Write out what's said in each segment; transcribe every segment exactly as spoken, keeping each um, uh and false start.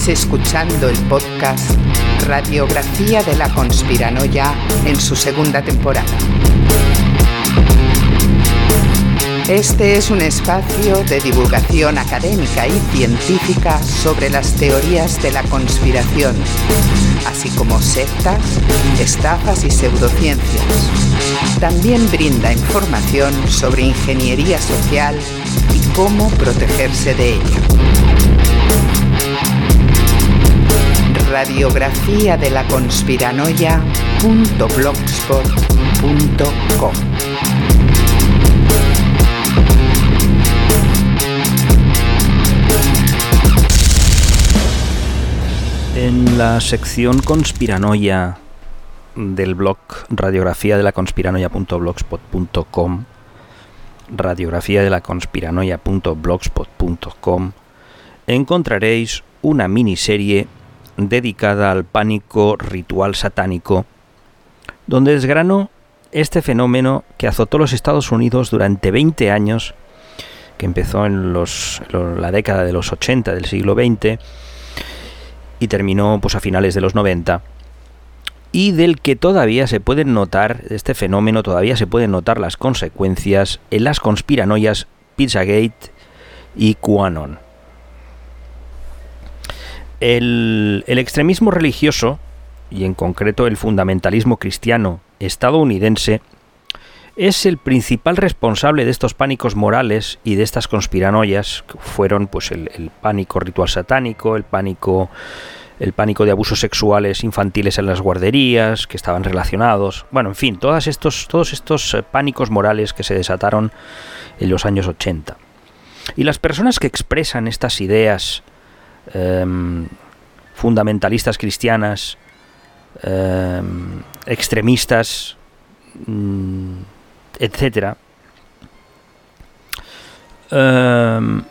escuchando el podcast Radiografía de la Conspiranoia en su segunda temporada. Este es un espacio de divulgación académica y científica sobre las teorías de la conspiración, así como sectas, estafas y pseudociencias. También brinda información sobre ingeniería social y cómo protegerse de ella. Radiografía de la Conspiranoia punto blogspot punto com. En la sección Conspiranoia del blog Radiografía de la Conspiranoia punto blogspot punto com, Radiografía de la Conspiranoia punto blogspot punto com, encontraréis una miniserie dedicada al pánico ritual satánico, donde desgrano este fenómeno que azotó los Estados Unidos durante veinte años, que empezó en los, la década de los ochenta del siglo veinte y terminó pues a finales de los noventa, y del que todavía se pueden notar, de este fenómeno todavía se pueden notar las consecuencias en las conspiranoias Pizzagate y QAnon. El, el extremismo religioso, y en concreto el fundamentalismo cristiano estadounidense, es el principal responsable de estos pánicos morales y de estas conspiranoias, que fueron pues el, el pánico ritual satánico, el pánico, el pánico de abusos sexuales infantiles en las guarderías, que estaban relacionados, bueno, en fin, todos estos, todos estos pánicos morales que se desataron en los años ochenta. Y las personas que expresan estas ideas eh, fundamentalistas cristianas, eh, extremistas, mm, etcétera, um,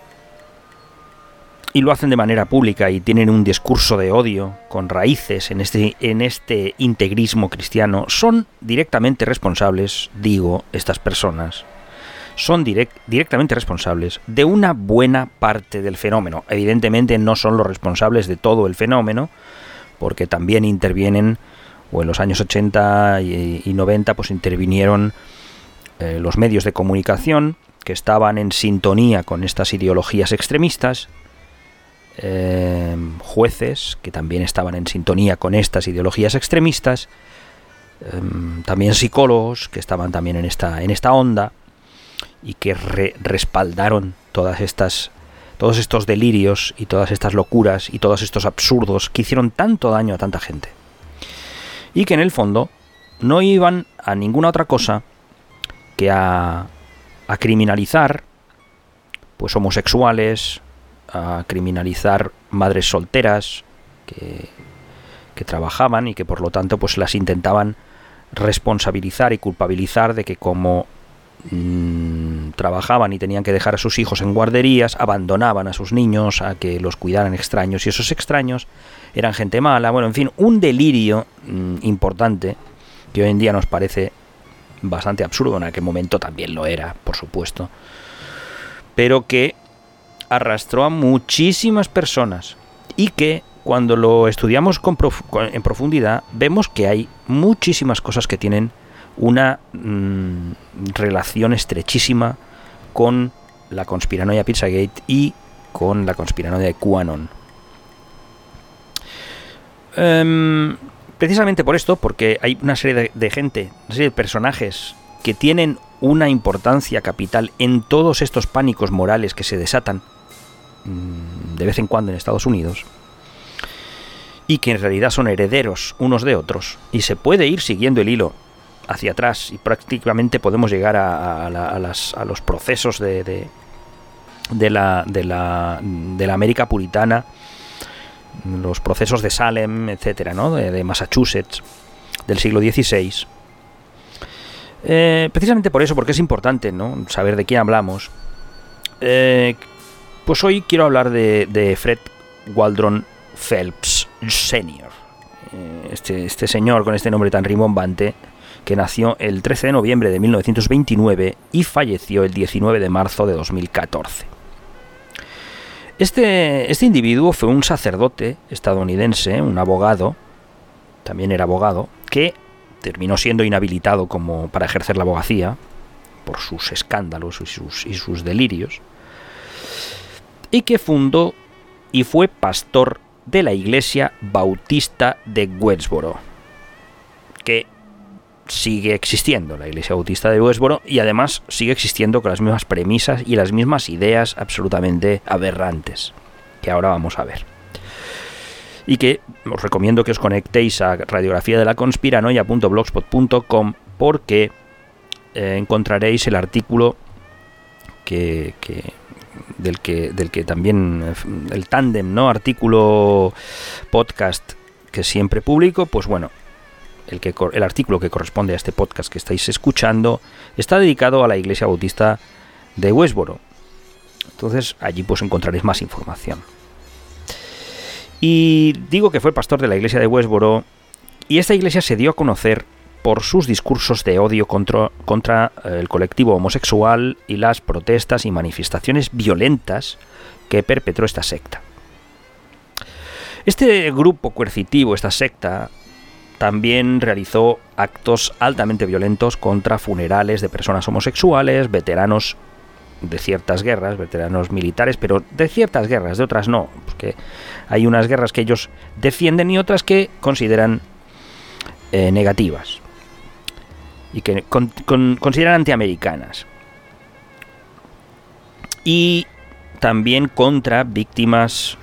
y lo hacen de manera pública y tienen un discurso de odio con raíces en este, en este integrismo cristiano, son directamente responsables, digo, estas personas, son direct, directamente responsables de una buena parte del fenómeno. Evidentemente no son los responsables de todo el fenómeno, porque también intervienen, o en los años ochenta y, y noventa, pues intervinieron Eh, los medios de comunicación que estaban en sintonía con estas ideologías extremistas, eh, jueces que también estaban en sintonía con estas ideologías extremistas, eh, también psicólogos que estaban también en esta, en esta onda y que re- respaldaron todas estas, todos estos delirios y todas estas locuras y todos estos absurdos que hicieron tanto daño a tanta gente, y que en el fondo no iban a ninguna otra cosa que a, a criminalizar pues homosexuales, a criminalizar madres solteras que, que trabajaban y que por lo tanto pues las intentaban responsabilizar y culpabilizar de que como mmm, trabajaban y tenían que dejar a sus hijos en guarderías, abandonaban a sus niños a que los cuidaran extraños, y esos extraños eran gente mala. Bueno, en fin, un delirio mmm, importante que hoy en día nos parece bastante absurdo, en aquel momento también lo era, por supuesto, pero que arrastró a muchísimas personas y que cuando lo estudiamos con prof- en profundidad vemos que hay muchísimas cosas que tienen una mmm, relación estrechísima con la conspiranoia Pizzagate y con la conspiranoia de QAnon. Um, Precisamente por esto, porque hay una serie de, de gente, una serie de personajes que tienen una importancia capital en todos estos pánicos morales que se desatan mmm, de vez en cuando en Estados Unidos, y que en realidad son herederos unos de otros, y se puede ir siguiendo el hilo hacia atrás y prácticamente podemos llegar a, a, la, a, las, a los procesos de, de, de, la, de, la, de la América puritana, los procesos de Salem, etcétera, ¿no? de, de Massachusetts, del siglo dieciséis. Eh, precisamente por eso, porque es importante, ¿no?, saber de quién hablamos. Eh, pues hoy quiero hablar de, de Fred Waldron Phelps senior Eh, este, este señor con este nombre tan rimbombante, que nació el trece de noviembre de mil novecientos veintinueve y falleció el diecinueve de marzo de dos mil catorce. Este, este individuo fue un sacerdote estadounidense, un abogado, también era abogado, que terminó siendo inhabilitado como para ejercer la abogacía por sus escándalos y sus, y sus delirios, y que fundó y fue pastor de la Iglesia Bautista de Westboro, que sigue existiendo, la Iglesia Bautista de Westboro, y además sigue existiendo con las mismas premisas y las mismas ideas absolutamente aberrantes, que ahora vamos a ver. Y que os recomiendo que os conectéis a Radiografía de la Conspiranoia punto blogspot punto com, porque eh, encontraréis el artículo que, que del que del que también el tándem, ¿no? Artículo podcast que siempre publico, pues bueno, el que el artículo que corresponde a este podcast que estáis escuchando está dedicado a la Iglesia Bautista de Westboro. Entonces allí pues encontraréis más información. Y digo que fue pastor de la Iglesia de Westboro, y esta iglesia se dio a conocer por sus discursos de odio contra, contra el colectivo homosexual y las protestas y manifestaciones violentas que perpetró esta secta. Este grupo coercitivo, esta secta, también realizó actos altamente violentos contra funerales de personas homosexuales, veteranos de ciertas guerras, veteranos militares, pero de ciertas guerras, de otras no, porque hay unas guerras que ellos defienden y otras que consideran eh, negativas y que con, con, consideran antiamericanas. Y también contra víctimas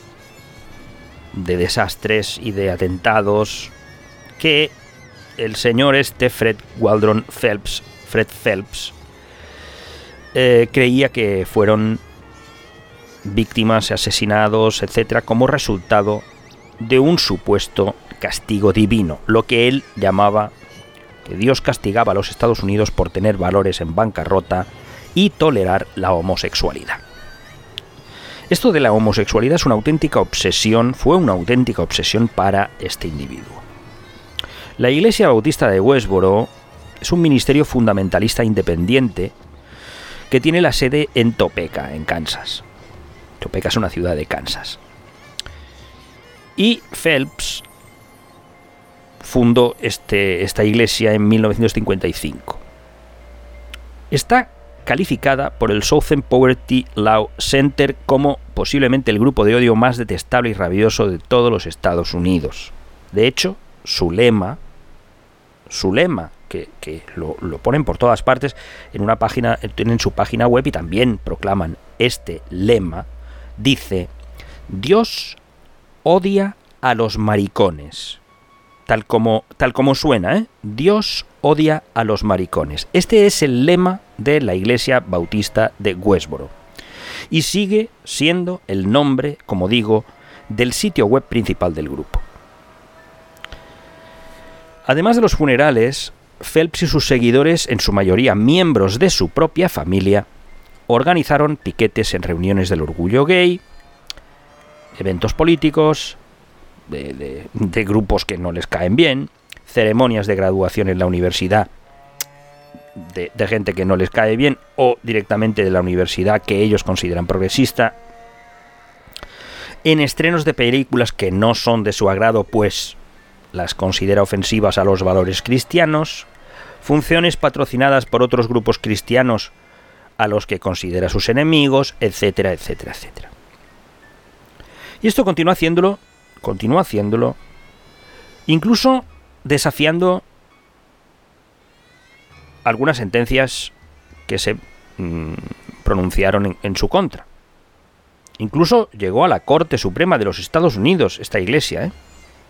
de desastres y de atentados que el señor este Fred Waldron Phelps, Fred Phelps, eh, creía que fueron víctimas, asesinados, etcétera, como resultado de un supuesto castigo divino, lo que él llamaba que Dios castigaba a los Estados Unidos por tener valores en bancarrota y tolerar la homosexualidad. Esto de la homosexualidad es una auténtica obsesión, fue una auténtica obsesión para este individuo. La Iglesia Bautista de Westboro es un ministerio fundamentalista independiente que tiene la sede en Topeka, en Kansas. Topeka es una ciudad de Kansas. Y Phelps fundó este, esta iglesia en mil novecientos cincuenta y cinco. Está calificada por el Southern Poverty Law Center como posiblemente el grupo de odio más detestable y rabioso de todos los Estados Unidos. De hecho, su lema, su lema, que, que lo, lo ponen por todas partes, en una página, tienen su página web y también proclaman este lema, dice: Dios odia a los maricones. Tal como, tal como suena, ¿eh? Dios odia a los maricones. Este es el lema de la Iglesia Bautista de Westboro. Y sigue siendo el nombre, como digo, del sitio web principal del grupo. Además de los funerales, Phelps y sus seguidores, en su mayoría miembros de su propia familia, organizaron piquetes en reuniones del orgullo gay, eventos políticos, de, de, de grupos que no les caen bien, ceremonias de graduación en la universidad de, de gente que no les cae bien o directamente de la universidad que ellos consideran progresista, en estrenos de películas que no son de su agrado, pues las considera ofensivas a los valores cristianos, funciones patrocinadas por otros grupos cristianos a los que considera sus enemigos, etcétera, etcétera, etcétera. Y esto continúa haciéndolo, continúa haciéndolo, incluso desafiando algunas sentencias que se mmm, pronunciaron en, en su contra. Incluso llegó a la Corte Suprema de los Estados Unidos, esta iglesia, ¿eh?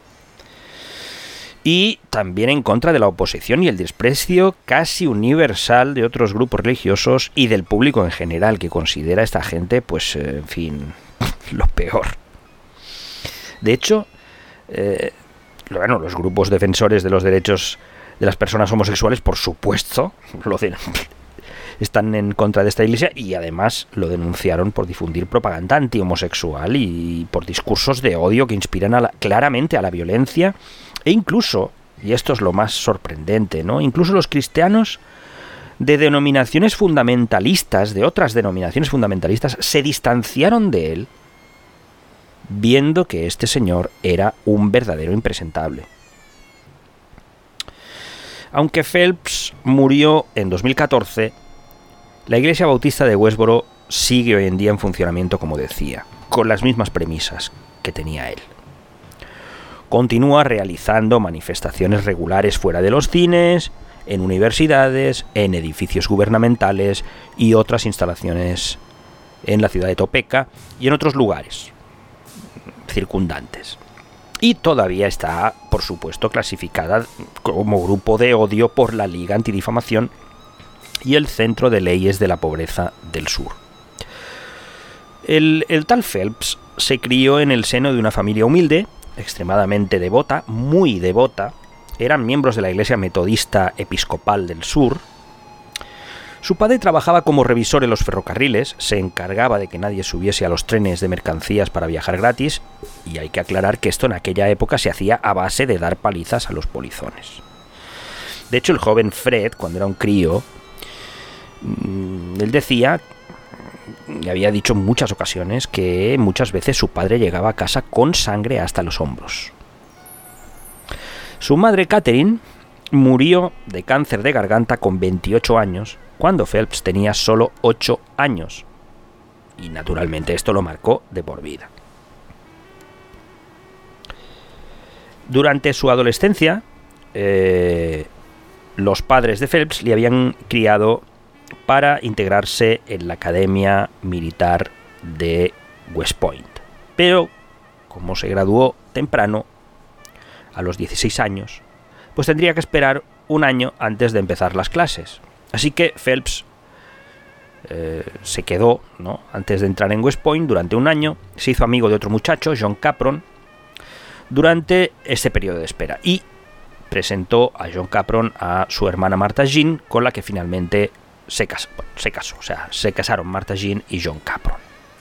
Y también en contra de la oposición y el desprecio casi universal de otros grupos religiosos y del público en general, que considera a esta gente, pues, eh, en fin, lo peor. De hecho, eh, bueno, los grupos defensores de los derechos de las personas homosexuales, por supuesto, lo de, están en contra de esta iglesia y además lo denunciaron por difundir propaganda antihomosexual y por discursos de odio que inspiran a la, claramente a la violencia. E incluso, y esto es lo más sorprendente, ¿no? Incluso los cristianos de denominaciones fundamentalistas, de otras denominaciones fundamentalistas, se distanciaron de él, viendo que este señor era un verdadero impresentable. Aunque Phelps murió en dos mil catorce, la Iglesia Bautista de Westboro sigue hoy en día en funcionamiento, como decía, con las mismas premisas que tenía él. Continúa realizando manifestaciones regulares fuera de los cines, en universidades, en edificios gubernamentales y otras instalaciones en la ciudad de Topeka y en otros lugares circundantes. Y todavía está, por supuesto, clasificada como grupo de odio por la Liga Antidifamación y el Centro de Leyes de la Pobreza del Sur. El, el tal Phelps se crió en el seno de una familia humilde, extremadamente devota, muy devota. Eran miembros de la Iglesia Metodista Episcopal del Sur. Su padre trabajaba como revisor en los ferrocarriles, se encargaba de que nadie subiese a los trenes de mercancías para viajar gratis, y hay que aclarar que esto en aquella época se hacía a base de dar palizas a los polizones. De hecho, el joven Fred, cuando era un crío, él decía, y había dicho en muchas ocasiones, que muchas veces su padre llegaba a casa con sangre hasta los hombros. Su madre, Catherine, murió de cáncer de garganta con veintiocho años, cuando Phelps tenía solo ocho años. Y naturalmente esto lo marcó de por vida. Durante su adolescencia, eh, los padres de Phelps le habían criado para integrarse en la Academia Militar de West Point. Pero, como se graduó temprano, a los dieciséis años, pues tendría que esperar un año antes de empezar las clases. Así que Phelps eh, se quedó, ¿no?, antes de entrar en West Point durante un año, se hizo amigo de otro muchacho, John Capron, durante ese periodo de espera, y presentó a John Capron a su hermana Martha Jean, con la que finalmente se casó, se casó, o sea, se casaron Martha Jean y John Capron.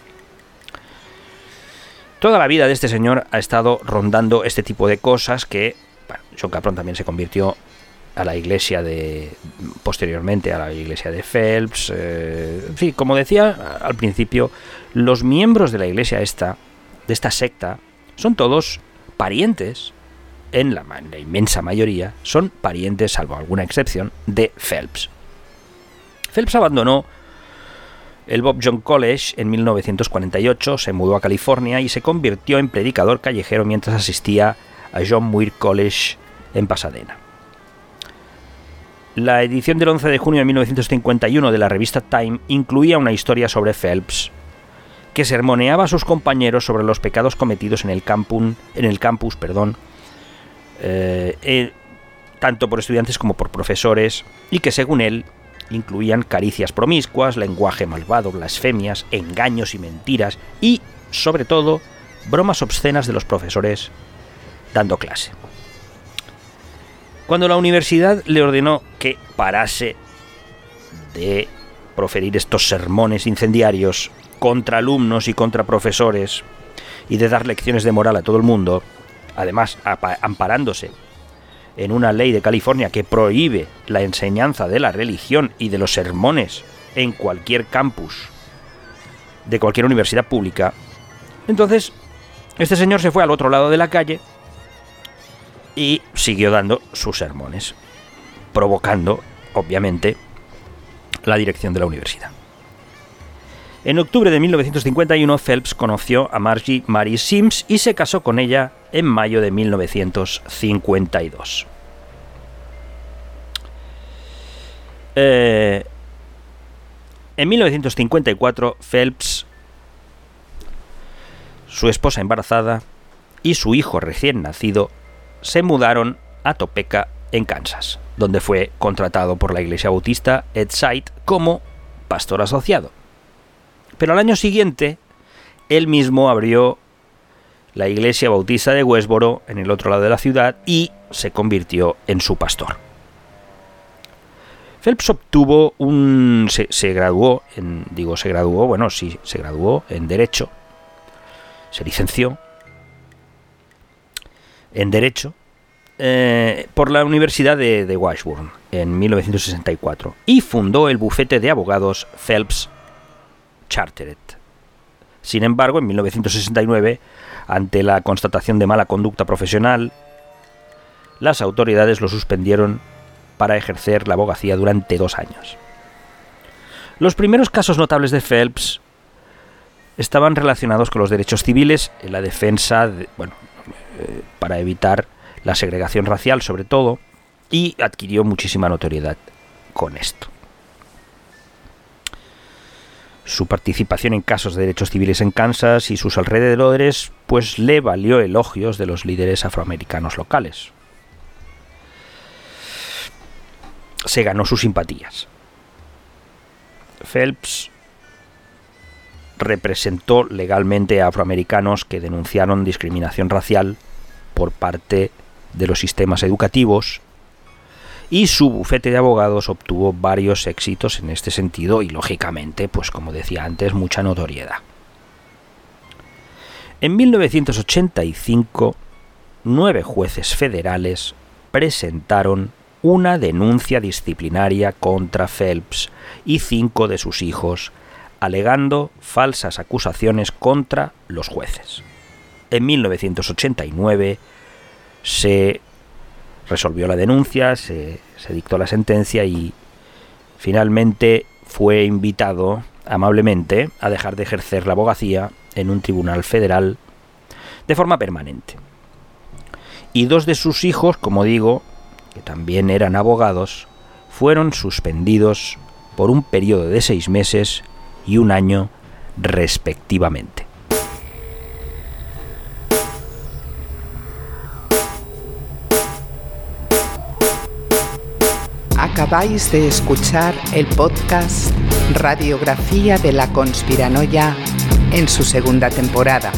Toda la vida de este señor ha estado rondando este tipo de cosas que, bueno, John Capron también se convirtió a la iglesia de, posteriormente a la iglesia de Phelps, eh, en fin, como decía al principio, los miembros de la iglesia esta, de esta secta, son todos parientes, en la, en la inmensa mayoría, son parientes, salvo alguna excepción, de Phelps. Phelps abandonó el Bob Jones College en mil novecientos cuarenta y ocho, se mudó a California y se convirtió en predicador callejero mientras asistía a John Muir College en Pasadena. La edición del once de junio de mil novecientos cincuenta y uno de la revista Time incluía una historia sobre Phelps, que sermoneaba a sus compañeros sobre los pecados cometidos en el campus, en el campus, perdón, eh, eh, tanto por estudiantes como por profesores, y que según él incluían caricias promiscuas, lenguaje malvado, blasfemias, engaños y mentiras, y, sobre todo, bromas obscenas de los profesores dando clase. Cuando la universidad le ordenó que parase de proferir estos sermones incendiarios contra alumnos y contra profesores y de dar lecciones de moral a todo el mundo, además amparándose en una ley de California que prohíbe la enseñanza de la religión y de los sermones en cualquier campus de cualquier universidad pública, entonces este señor se fue al otro lado de la calle y siguió dando sus sermones, provocando, obviamente, la dirección de la universidad. En octubre de mil novecientos cincuenta y uno, Phelps conoció a Margie Mary Sims y se casó con ella en mayo de mil novecientos cincuenta y dos. Eh, en mil novecientos cincuenta y cuatro, Phelps, su esposa embarazada y su hijo recién nacido se mudaron a Topeka, en Kansas, donde fue contratado por la Iglesia Bautista Edside como pastor asociado. Pero al año siguiente, él mismo abrió la Iglesia Bautista de Westboro, en el otro lado de la ciudad, y se convirtió en su pastor. Phelps obtuvo un... se, se graduó en... digo, se graduó, bueno, sí, se graduó en Derecho. Se licenció en Derecho eh, por la Universidad de, de Washburn en mil novecientos sesenta y cuatro y fundó el bufete de abogados Phelps Chartered. Sin embargo, en mil novecientos sesenta y nueve, ante la constatación de mala conducta profesional, las autoridades lo suspendieron para ejercer la abogacía durante dos años. Los primeros casos notables de Phelps estaban relacionados con los derechos civiles en la defensa, de, bueno, eh, para evitar la segregación racial sobre todo, y adquirió muchísima notoriedad con esto. Su participación en casos de derechos civiles en Kansas y sus alrededores pues le valió elogios de los líderes afroamericanos locales. Se ganó sus simpatías. Phelps representó legalmente a afroamericanos que denunciaron discriminación racial por parte de los sistemas educativos, y su bufete de abogados obtuvo varios éxitos en este sentido y, lógicamente, pues como decía antes, mucha notoriedad. En mil novecientos ochenta y cinco, nueve jueces federales presentaron una denuncia disciplinaria contra Phelps y cinco de sus hijos, alegando falsas acusaciones contra los jueces. En mil novecientos ochenta y nueve se resolvió la denuncia, se, se dictó la sentencia y finalmente fue invitado amablemente a dejar de ejercer la abogacía en un tribunal federal de forma permanente. Y dos de sus hijos, como digo, que también eran abogados, fueron suspendidos por un periodo de seis meses y un año respectivamente. Acabáis de escuchar el podcast Radiografía de la Conspiranoia en su segunda temporada.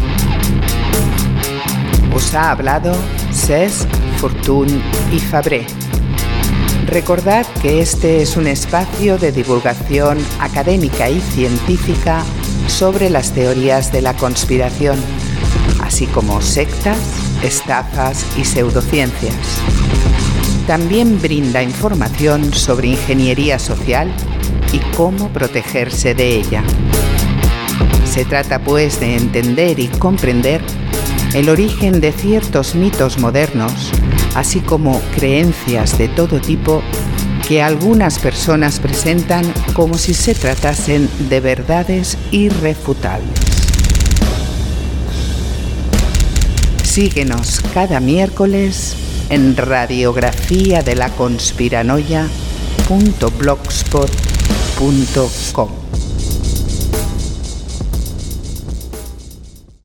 Os ha hablado Cesc, Fortuny y Fabré. Recordad que este es un espacio de divulgación académica y científica sobre las teorías de la conspiración, así como sectas, estafas y pseudociencias. También brinda información sobre ingeniería social y cómo protegerse de ella. Se trata pues de entender y comprender el origen de ciertos mitos modernos, así como creencias de todo tipo que algunas personas presentan como si se tratasen de verdades irrefutables. Síguenos cada miércoles en radiografía de la conspiranoia punto blogspot punto com.